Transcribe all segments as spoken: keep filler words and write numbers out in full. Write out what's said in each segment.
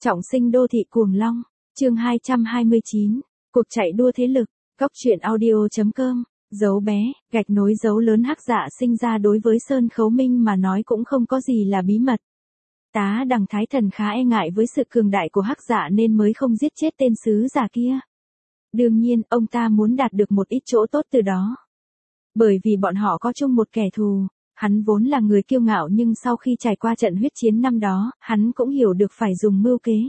Trọng sinh đô thị cuồng long, chương hai trăm hai mươi chín, cuộc chạy đua thế lực, Cóc truyện audio chấm com, dấu bé, gạch nối dấu lớn Hắc Dạ sinh ra đối với Sơn Khấu Minh mà nói cũng không có gì là bí mật. Tá Đằng Thái Thần khá e ngại với sự cường đại của Hắc Dạ nên mới không giết chết tên sứ giả kia. Đương nhiên, ông ta muốn đạt được một ít chỗ tốt từ đó. Bởi vì bọn họ có chung một kẻ thù. Hắn vốn là người kiêu ngạo nhưng sau khi trải qua trận huyết chiến năm đó, hắn cũng hiểu được phải dùng mưu kế.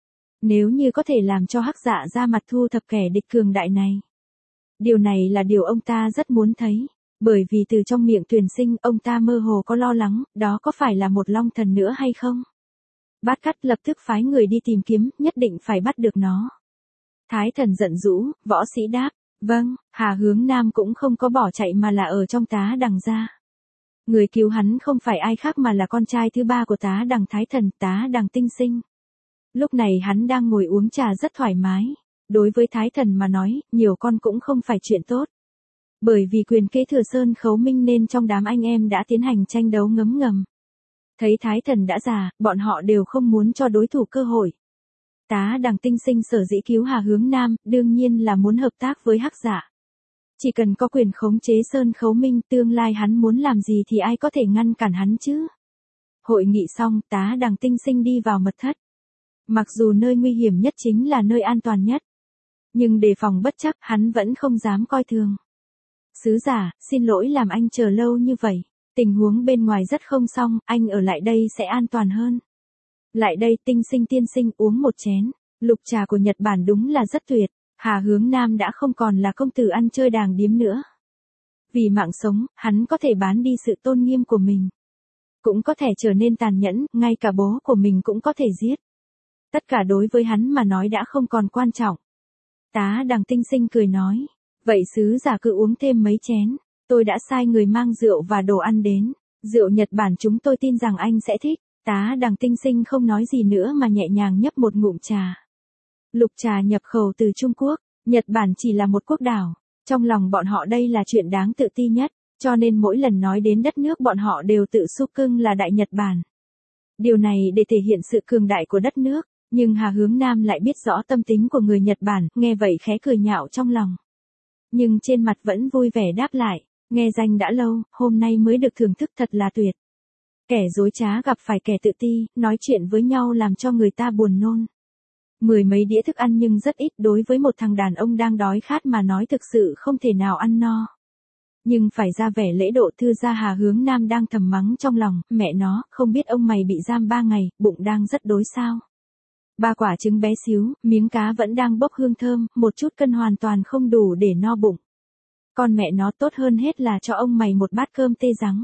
Nếu như có thể làm cho Hắc Dạ ra mặt thu thập kẻ địch cường đại này. Điều này là điều ông ta rất muốn thấy, bởi vì từ trong miệng Tuyền Sinh ông ta mơ hồ có lo lắng, đó có phải là một long thần nữa hay không? Bát Cắt lập tức phái người đi tìm kiếm, nhất định phải bắt được nó. Thái Thần giận dữ, võ sĩ đáp, vâng, Hà Hướng Nam cũng không có bỏ chạy mà là ở trong Tá Đằng ra. Người cứu hắn không phải ai khác mà là con trai thứ ba của Tá Đằng Thái Thần, Tá Đằng Tinh Sinh. Lúc này hắn đang ngồi uống trà rất thoải mái. Đối với Thái Thần mà nói, nhiều con cũng không phải chuyện tốt. Bởi vì quyền kế thừa Sơn Khấu Minh nên trong đám anh em đã tiến hành tranh đấu ngấm ngầm. Thấy Thái Thần đã già, bọn họ đều không muốn cho đối thủ cơ hội. Tá Đằng Tinh Sinh sở dĩ cứu Hà Hướng Nam, đương nhiên là muốn hợp tác với Hắc Dạ. Chỉ cần có quyền khống chế Sơn Khấu Minh, tương lai hắn muốn làm gì thì ai có thể ngăn cản hắn chứ. Hội nghị xong, Tá Đằng Tinh Sinh đi vào mật thất. Mặc dù nơi nguy hiểm nhất chính là nơi an toàn nhất. Nhưng đề phòng bất chắc, hắn vẫn không dám coi thường. Sứ giả, xin lỗi làm anh chờ lâu như vậy. Tình huống bên ngoài rất không xong, anh ở lại đây sẽ an toàn hơn. Lại đây Tinh Sinh tiên sinh uống một chén. Lục trà của Nhật Bản đúng là rất tuyệt. Hà Hướng Nam đã không còn là công tử ăn chơi đàng điếm nữa. Vì mạng sống, hắn có thể bán đi sự tôn nghiêm của mình. Cũng có thể trở nên tàn nhẫn, ngay cả bố của mình cũng có thể giết. Tất cả đối với hắn mà nói đã không còn quan trọng. Tá Đằng Tinh Sinh cười nói, vậy sứ giả cứ uống thêm mấy chén, tôi đã sai người mang rượu và đồ ăn đến. Rượu Nhật Bản chúng tôi tin rằng anh sẽ thích. Tá Đằng Tinh Sinh không nói gì nữa mà nhẹ nhàng nhấp một ngụm trà. Lục trà nhập khẩu từ Trung Quốc, Nhật Bản chỉ là một quốc đảo, trong lòng bọn họ đây là chuyện đáng tự ti nhất, cho nên mỗi lần nói đến đất nước bọn họ đều tự xúc cưng là Đại Nhật Bản. Điều này để thể hiện sự cường đại của đất nước, nhưng Hà Hướng Nam lại biết rõ tâm tính của người Nhật Bản, nghe vậy khẽ cười nhạo trong lòng. Nhưng trên mặt vẫn vui vẻ đáp lại, nghe danh đã lâu, hôm nay mới được thưởng thức thật là tuyệt. Kẻ dối trá gặp phải kẻ tự ti, nói chuyện với nhau làm cho người ta buồn nôn. Mười mấy đĩa thức ăn nhưng rất ít đối với một thằng đàn ông đang đói khát mà nói thực sự không thể nào ăn no. Nhưng phải ra vẻ lễ độ thư gia Hà Hướng Nam đang thầm mắng trong lòng, mẹ nó, không biết ông mày bị giam ba ngày, bụng đang rất đói sao. Ba quả trứng bé xíu, miếng cá vẫn đang bốc hương thơm, một chút cân hoàn toàn không đủ để no bụng. Con mẹ nó tốt hơn hết là cho ông mày một bát cơm tê rắn.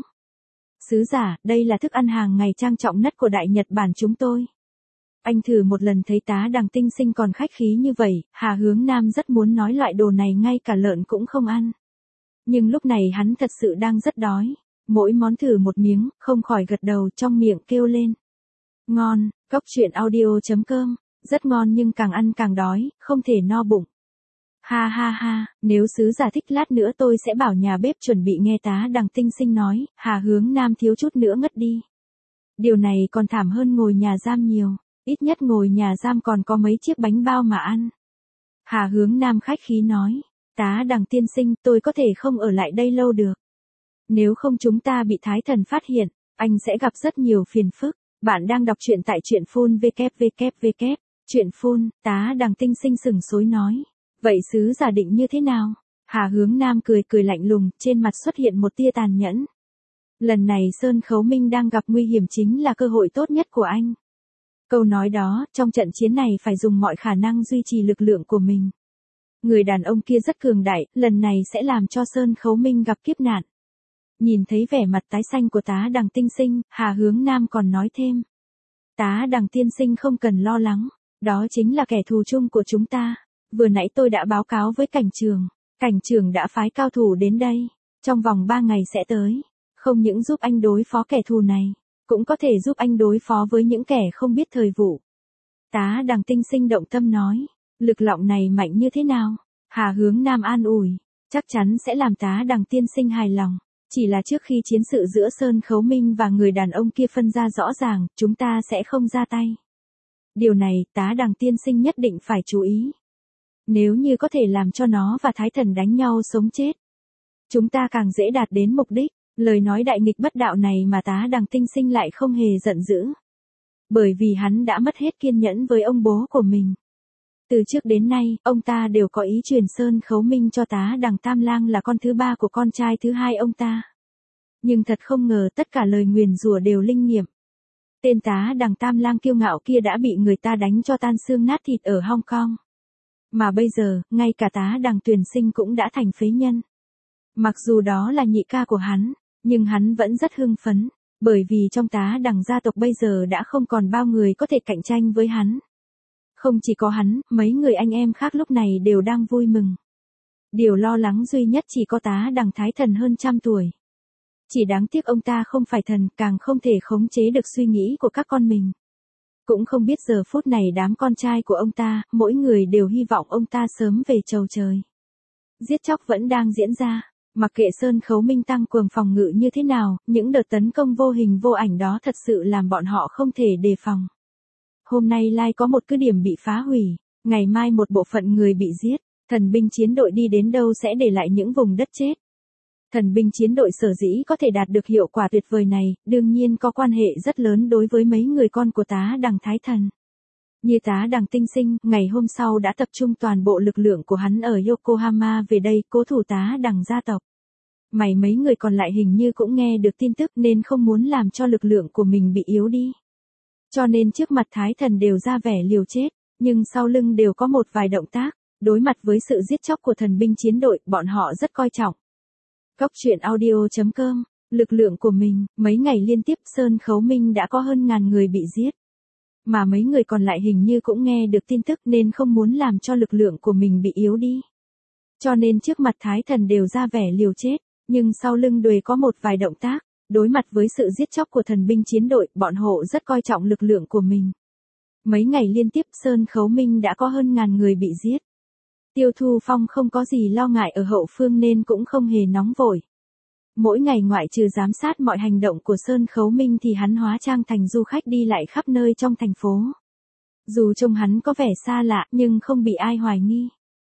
Sứ giả, đây là thức ăn hàng ngày trang trọng nhất của Đại Nhật Bản chúng tôi. Anh thử một lần thấy Tá Đằng Tinh Sinh còn khách khí như vậy, Hà Hướng Nam rất muốn nói loại đồ này ngay cả lợn cũng không ăn. Nhưng lúc này hắn thật sự đang rất đói, mỗi món thử một miếng, không khỏi gật đầu trong miệng kêu lên. Ngon, Cóc truyện audio chấm com, rất ngon nhưng càng ăn càng đói, không thể no bụng. Ha ha ha, nếu sứ giả thích lát nữa tôi sẽ bảo nhà bếp chuẩn bị. Nghe Tá Đằng Tinh Sinh nói, Hà Hướng Nam thiếu chút nữa ngất đi. Điều này còn thảm hơn ngồi nhà giam nhiều. Ít nhất ngồi nhà giam còn có mấy chiếc bánh bao mà ăn. Hà Hướng Nam khách khí nói, Tá Đằng tiên sinh, tôi có thể không ở lại đây lâu được. Nếu không chúng ta bị Thái Thần phát hiện, anh sẽ gặp rất nhiều phiền phức. Bạn đang đọc truyện tại truyện phun www. Truyện phun, Tá Đằng Tinh Sinh sừng sối nói. Vậy sứ giả định như thế nào? Hà Hướng Nam cười cười lạnh lùng, trên mặt xuất hiện một tia tàn nhẫn. Lần này Sơn Khấu Minh đang gặp nguy hiểm chính là cơ hội tốt nhất của anh. Câu nói đó, trong trận chiến này phải dùng mọi khả năng duy trì lực lượng của mình. Người đàn ông kia rất cường đại, lần này sẽ làm cho Sơn Khấu Minh gặp kiếp nạn. Nhìn thấy vẻ mặt tái xanh của Tá Đằng Tinh Sinh, Hà Hướng Nam còn nói thêm. Tá Đằng tiên sinh không cần lo lắng, đó chính là kẻ thù chung của chúng ta. Vừa nãy tôi đã báo cáo với cảnh trường, cảnh trường đã phái cao thủ đến đây, trong vòng ba ngày sẽ tới. Không những giúp anh đối phó kẻ thù này, cũng có thể giúp anh đối phó với những kẻ không biết thời vụ. Tá Đằng Tinh Sinh động tâm nói, lực lượng này mạnh như thế nào? Hà Hướng Nam an ủi, chắc chắn sẽ làm Tá Đằng tiên sinh hài lòng. Chỉ là trước khi chiến sự giữa Sơn Khấu Minh và người đàn ông kia phân ra rõ ràng, chúng ta sẽ không ra tay. Điều này, tá đằng tiên sinh nhất định phải chú ý. Nếu như có thể làm cho nó và Thái Thần đánh nhau sống chết, chúng ta càng dễ đạt đến mục đích. Lời nói đại nghịch bất đạo này mà tá đằng tiên sinh lại không hề giận dữ. Bởi vì hắn đã mất hết kiên nhẫn với ông bố của mình. Từ trước đến nay, ông ta đều có ý truyền Sơn Khấu Minh cho tá đằng Tam Lang là con thứ ba của con trai thứ hai ông ta. Nhưng thật không ngờ tất cả lời nguyền rủa đều linh nghiệm. Tên tá đằng Tam Lang kiêu ngạo kia đã bị người ta đánh cho tan xương nát thịt ở Hong Kong. Mà bây giờ, ngay cả tá đằng Tuyền Sinh cũng đã thành phế nhân. Mặc dù đó là nhị ca của hắn, nhưng hắn vẫn rất hưng phấn, bởi vì trong tá đằng gia tộc bây giờ đã không còn bao người có thể cạnh tranh với hắn. Không chỉ có hắn, mấy người anh em khác lúc này đều đang vui mừng. Điều lo lắng duy nhất chỉ có tá đằng Thái Thần hơn trăm tuổi. Chỉ đáng tiếc ông ta không phải thần, càng không thể khống chế được suy nghĩ của các con mình. Cũng không biết giờ phút này đám con trai của ông ta, mỗi người đều hy vọng ông ta sớm về chầu trời. Giết chóc vẫn đang diễn ra, mặc kệ Sơn Khấu Minh tăng cường phòng ngự như thế nào, những đợt tấn công vô hình vô ảnh đó thật sự làm bọn họ không thể đề phòng. Hôm nay lai có một cứ điểm bị phá hủy, ngày mai một bộ phận người bị giết, thần binh chiến đội đi đến đâu sẽ để lại những vùng đất chết. Thần binh chiến đội sở dĩ có thể đạt được hiệu quả tuyệt vời này, đương nhiên có quan hệ rất lớn đối với mấy người con của tá đằng Thái Thần. Như tá đằng Tinh Sinh, ngày hôm sau đã tập trung toàn bộ lực lượng của hắn ở Yokohama về đây cố thủ tá đằng gia tộc. Mày mấy người còn lại hình như cũng nghe được tin tức nên không muốn làm cho lực lượng của mình bị yếu đi. Cho nên trước mặt Thái Thần đều ra vẻ liều chết, nhưng sau lưng đều có một vài động tác. Đối mặt với sự giết chóc của thần binh chiến đội, bọn họ rất coi trọng. Cóc truyện audio chấm com, lực lượng của mình, mấy ngày liên tiếp Sơn Khấu Minh đã có hơn ngàn người bị giết. Mà mấy người còn lại hình như cũng nghe được tin tức nên không muốn làm cho lực lượng của mình bị yếu đi. Cho nên trước mặt Thái Thần đều ra vẻ liều chết, nhưng sau lưng đuề có một vài động tác. Đối mặt với sự giết chóc của thần binh chiến đội, bọn họ rất coi trọng lực lượng của mình. Mấy ngày liên tiếp Sơn Khấu Minh đã có hơn ngàn người bị giết. Tiêu Thu Phong không có gì lo ngại ở hậu phương nên cũng không hề nóng vội. Mỗi ngày ngoại trừ giám sát mọi hành động của Sơn Khấu Minh thì hắn hóa trang thành du khách đi lại khắp nơi trong thành phố. Dù trông hắn có vẻ xa lạ nhưng không bị ai hoài nghi.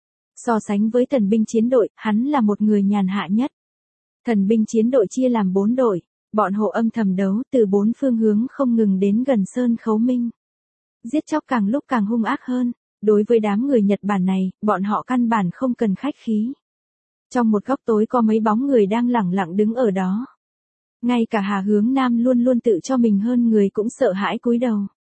So sánh với thần binh chiến đội, hắn là một người nhàn hạ nhất. Thần binh chiến đội chia làm bốn đội, bọn họ âm thầm đấu từ bốn phương hướng không ngừng đến gần Sơn Khấu Minh. Giết chóc càng lúc càng hung ác hơn. Đối với đám người Nhật Bản này, bọn họ căn bản không cần khách khí. Trong một góc tối có mấy bóng người đang lẳng lặng đứng ở đó. Ngay cả Hà Hướng Nam luôn luôn tự cho mình hơn người cũng sợ hãi cúi đầu.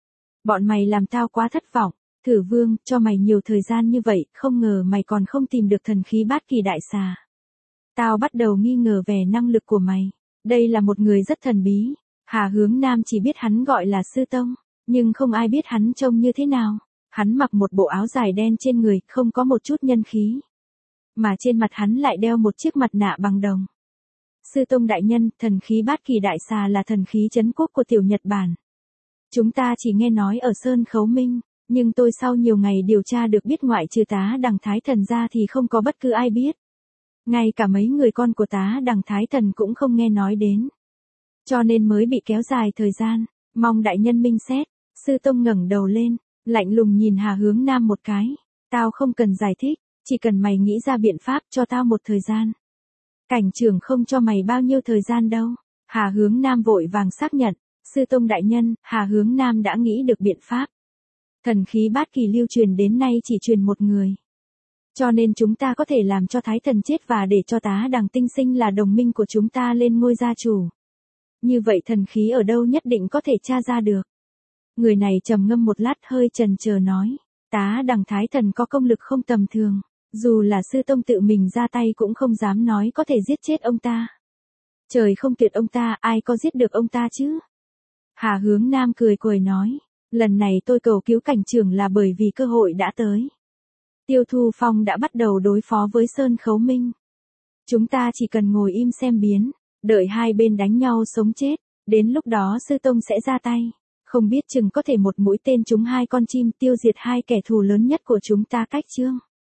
Bọn mày làm tao quá thất vọng, Thử Vương, cho mày nhiều thời gian như vậy, không ngờ mày còn không tìm được thần khí bát kỳ đại xà. Tao bắt đầu nghi ngờ về năng lực của mày. Đây là một người rất thần bí. Hà Hướng Nam chỉ biết hắn gọi là Sư Tông, nhưng không ai biết hắn trông như thế nào. Hắn mặc một bộ áo dài đen trên người, không có một chút nhân khí. Mà trên mặt hắn lại đeo một chiếc mặt nạ bằng đồng. Sư Tông đại nhân, thần khí bát kỳ đại xà là thần khí trấn quốc của tiểu Nhật Bản. Chúng ta chỉ nghe nói ở Sơn Khấu Minh, nhưng tôi sau nhiều ngày điều tra được biết ngoại trừ tá đằng Thái Thần ra thì không có bất cứ ai biết. Ngay cả mấy người con của tá đằng Thái Thần cũng không nghe nói đến. Cho nên mới bị kéo dài thời gian, mong đại nhân minh xét. Sư Tông ngẩng đầu lên, lạnh lùng nhìn Hà Hướng Nam một cái. Tao không cần giải thích, chỉ cần mày nghĩ ra biện pháp cho tao một thời gian. Cảnh trưởng không cho mày bao nhiêu thời gian đâu. Hà Hướng Nam vội vàng xác nhận. Sư Tông đại nhân, Hà Hướng Nam đã nghĩ được biện pháp. Thần khí bát kỳ lưu truyền đến nay chỉ truyền một người. Cho nên chúng ta có thể làm cho Thái Thần chết và để cho tá đằng Tinh Sinh là đồng minh của chúng ta lên ngôi gia chủ. Như vậy thần khí ở đâu nhất định có thể tra ra được. Người này trầm ngâm một lát hơi chần chờ nói. Tá đằng Thái Thần có công lực không tầm thường. Dù là Sư Tông tự mình ra tay cũng không dám nói có thể giết chết ông ta. Trời không tuyệt ông ta, ai có giết được ông ta chứ? Hà Hướng Nam cười cười nói. Lần này tôi cầu cứu cảnh trưởng là bởi vì cơ hội đã tới. Tiêu Thu Phong đã bắt đầu đối phó với Sơn Khấu Minh. Chúng ta chỉ cần ngồi im xem biến, đợi hai bên đánh nhau sống chết, đến lúc đó Sư Tông sẽ ra tay. Không biết chừng có thể một mũi tên trúng hai con chim tiêu diệt hai kẻ thù lớn nhất của chúng ta cách chương.